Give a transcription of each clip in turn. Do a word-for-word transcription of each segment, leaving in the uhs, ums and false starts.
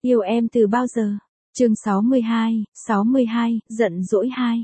Yêu em từ bao giờ? Chương sáu mươi hai, sáu mươi hai, giận dỗi hai.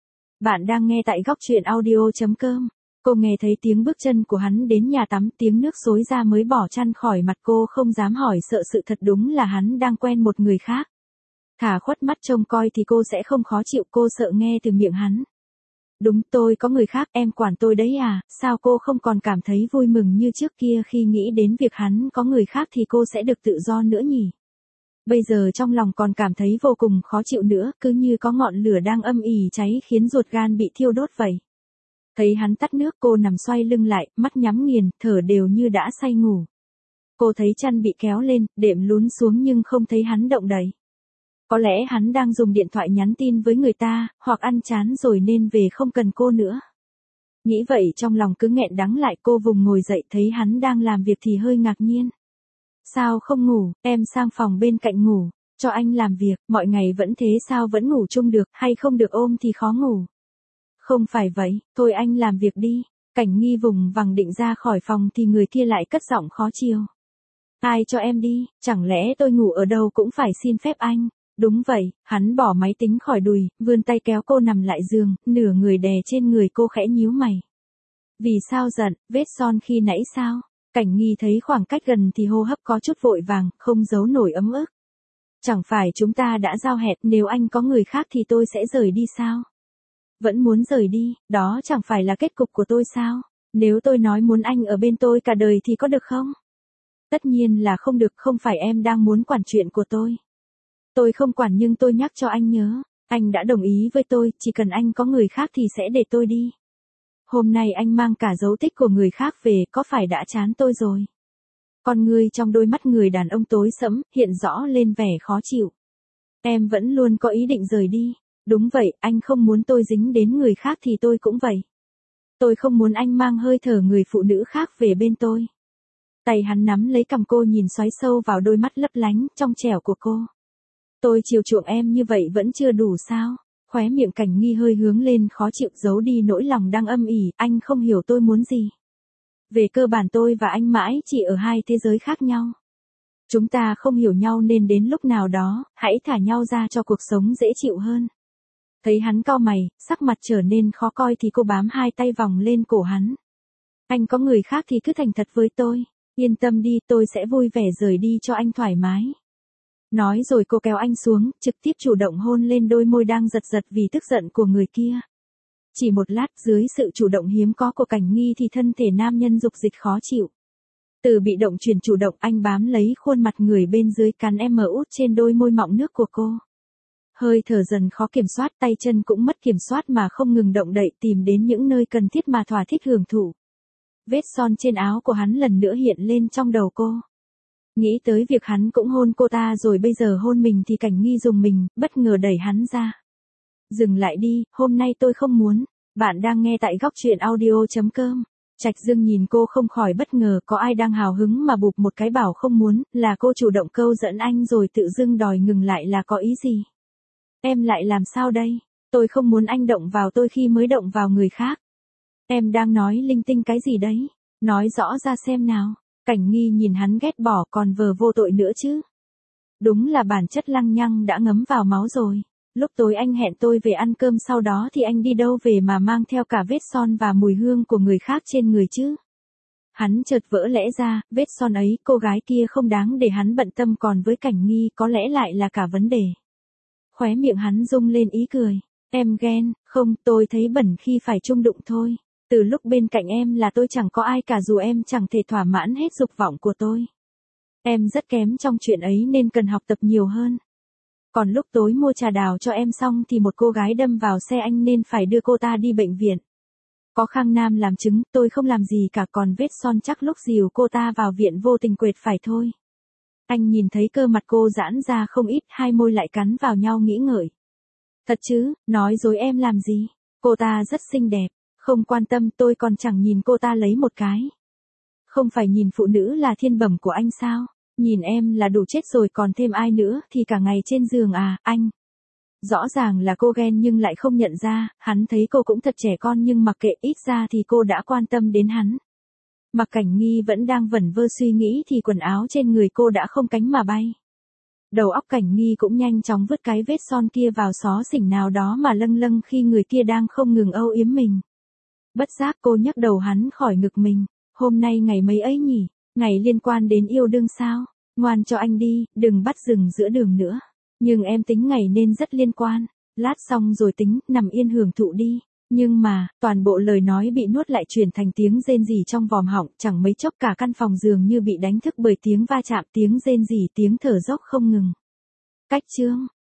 Bạn đang nghe tại góc truyện audio chấm com. Cô nghe thấy tiếng bước chân của hắn đến nhà tắm, tiếng nước xối ra mới bỏ chăn khỏi mặt, cô không dám hỏi, sợ sự thật đúng là hắn đang quen một người khác. Thả khuất mắt trông coi thì cô sẽ không khó chịu, cô sợ nghe từ miệng hắn. Đúng, tôi có người khác, em quản tôi đấy à? Sao cô không còn cảm thấy vui mừng như trước kia khi nghĩ đến việc hắn có người khác thì cô sẽ được tự do nữa nhỉ? Bây giờ trong lòng còn cảm thấy vô cùng khó chịu nữa, cứ như có ngọn lửa đang âm ỉ cháy khiến ruột gan bị thiêu đốt vậy. Thấy hắn tắt nước, cô nằm xoay lưng lại, mắt nhắm nghiền, thở đều như đã say ngủ. Cô thấy chăn bị kéo lên, đệm lún xuống nhưng không thấy hắn động đậy. Có lẽ hắn đang dùng điện thoại nhắn tin với người ta, hoặc ăn chán rồi nên về không cần cô nữa. Nghĩ vậy trong lòng cứ nghẹn đắng lại, cô vùng ngồi dậy thấy hắn đang làm việc thì hơi ngạc nhiên. Sao không ngủ, em sang phòng bên cạnh ngủ, cho anh làm việc, mọi ngày vẫn thế sao vẫn ngủ chung được, hay không được ôm thì khó ngủ. Không phải vậy, thôi anh làm việc đi. Cảnh Nghi vùng vằng định ra khỏi phòng thì người kia lại cất giọng khó chiều. Ai cho em đi, chẳng lẽ tôi ngủ ở đâu cũng phải xin phép anh. Đúng vậy, hắn bỏ máy tính khỏi đùi, vươn tay kéo cô nằm lại giường, nửa người đè trên người cô khẽ nhíu mày. Vì sao giận, vết son khi nãy sao? Cảnh Nghi thấy khoảng cách gần thì hô hấp có chút vội vàng, không giấu nổi ấm ức. Chẳng phải chúng ta đã giao hẹn, nếu anh có người khác thì tôi sẽ rời đi sao? Vẫn muốn rời đi, đó chẳng phải là kết cục của tôi sao? Nếu tôi nói muốn anh ở bên tôi cả đời thì có được không? Tất nhiên là không được, không phải em đang muốn quản chuyện của tôi. Tôi không quản nhưng tôi nhắc cho anh nhớ, anh đã đồng ý với tôi, chỉ cần anh có người khác thì sẽ để tôi đi. Hôm nay anh mang cả dấu tích của người khác về, có phải đã chán tôi rồi? Con ngươi trong đôi mắt người đàn ông tối sẫm, hiện rõ lên vẻ khó chịu. Em vẫn luôn có ý định rời đi. Đúng vậy, anh không muốn tôi dính đến người khác thì tôi cũng vậy. Tôi không muốn anh mang hơi thở người phụ nữ khác về bên tôi. Tay hắn nắm lấy cằm cô, nhìn xoáy sâu vào đôi mắt lấp lánh, trong trẻo của cô. Tôi chiều chuộng em như vậy vẫn chưa đủ sao? Khóe miệng Cảnh Nghi hơi hướng lên khó chịu, giấu đi nỗi lòng đang âm ỉ, anh không hiểu tôi muốn gì. Về cơ bản tôi và anh mãi chỉ ở hai thế giới khác nhau. Chúng ta không hiểu nhau nên đến lúc nào đó, hãy thả nhau ra cho cuộc sống dễ chịu hơn. Thấy hắn cau mày, sắc mặt trở nên khó coi thì cô bám hai tay vòng lên cổ hắn. Anh có người khác thì cứ thành thật với tôi. Yên tâm đi, tôi sẽ vui vẻ rời đi cho anh thoải mái. Nói rồi cô kéo anh xuống, trực tiếp chủ động hôn lên đôi môi đang giật giật vì tức giận của người kia. Chỉ một lát, dưới sự chủ động hiếm có của Cảnh Nghi thì thân thể nam nhân dục dịch khó chịu. Từ bị động chuyển chủ động, anh bám lấy khuôn mặt người bên dưới, cắn em mờ út trên đôi môi mọng nước của cô. Hơi thở dần khó kiểm soát, tay chân cũng mất kiểm soát mà không ngừng động đậy, tìm đến những nơi cần thiết mà thỏa thích hưởng thụ. Vết son trên áo của hắn lần nữa hiện lên trong đầu cô. Nghĩ tới việc hắn cũng hôn cô ta rồi bây giờ hôn mình thì Cảnh Nghi dùng mình, bất ngờ đẩy hắn ra. Dừng lại đi, hôm nay tôi không muốn. Bạn đang nghe tại góc truyện audio chấm com. Trạch Dương nhìn cô không khỏi bất ngờ, có ai đang hào hứng mà bụp một cái bảo không muốn, là cô chủ động câu dẫn anh rồi tự dưng đòi ngừng lại là có ý gì? Em lại làm sao đây? Tôi không muốn anh động vào tôi khi mới động vào người khác. Em đang nói linh tinh cái gì đấy? Nói rõ ra xem nào. Cảnh Nghi nhìn hắn ghét bỏ, còn vờ vô tội nữa chứ. Đúng là bản chất lăng nhăng đã ngấm vào máu rồi. Lúc tối anh hẹn tôi về ăn cơm, sau đó thì anh đi đâu về mà mang theo cả vết son và mùi hương của người khác trên người chứ? Hắn chợt vỡ lẽ ra, vết son ấy, cô gái kia không đáng để hắn bận tâm, còn với Cảnh Nghi có lẽ lại là cả vấn đề. Khóe miệng hắn rung lên ý cười. Em ghen, không, tôi thấy bẩn khi phải chung đụng thôi. Từ lúc bên cạnh em là tôi chẳng có ai cả, dù em chẳng thể thỏa mãn hết dục vọng của tôi. Em rất kém trong chuyện ấy nên cần học tập nhiều hơn. Còn lúc tối mua trà đào cho em xong thì một cô gái đâm vào xe anh nên phải đưa cô ta đi bệnh viện. Có Khang Nam làm chứng, tôi không làm gì cả, còn vết son chắc lúc dìu cô ta vào viện vô tình quệt phải thôi. Anh nhìn thấy cơ mặt cô giãn ra không ít, hai môi lại cắn vào nhau nghĩ ngợi. Thật chứ, nói dối em làm gì? Cô ta rất xinh đẹp, không quan tâm, tôi còn chẳng nhìn cô ta lấy một cái. Không phải nhìn phụ nữ là thiên bẩm của anh sao? Nhìn em là đủ chết rồi, còn thêm ai nữa thì cả ngày trên giường à, anh. Rõ ràng là cô ghen nhưng lại không nhận ra, hắn thấy cô cũng thật trẻ con nhưng mặc kệ, ít ra thì cô đã quan tâm đến hắn. Mặc Cảnh Nghi vẫn đang vẩn vơ suy nghĩ thì quần áo trên người cô đã không cánh mà bay. Đầu óc Cảnh Nghi cũng nhanh chóng vứt cái vết son kia vào xó xỉnh nào đó mà lâng lâng khi người kia đang không ngừng âu yếm mình. Bất giác cô nhấc đầu hắn khỏi ngực mình. Hôm nay ngày mấy ấy nhỉ? Ngày liên quan đến yêu đương sao? Ngoan cho anh đi, đừng bắt dừng giữa đường nữa. Nhưng em tính ngày nên rất liên quan. Lát xong rồi tính, nằm yên hưởng thụ đi. Nhưng mà, toàn bộ lời nói bị nuốt lại chuyển thành tiếng rên rỉ trong vòm họng, chẳng mấy chốc cả căn phòng giường như bị đánh thức bởi tiếng va chạm, tiếng rên rỉ, tiếng thở dốc không ngừng. Cách chương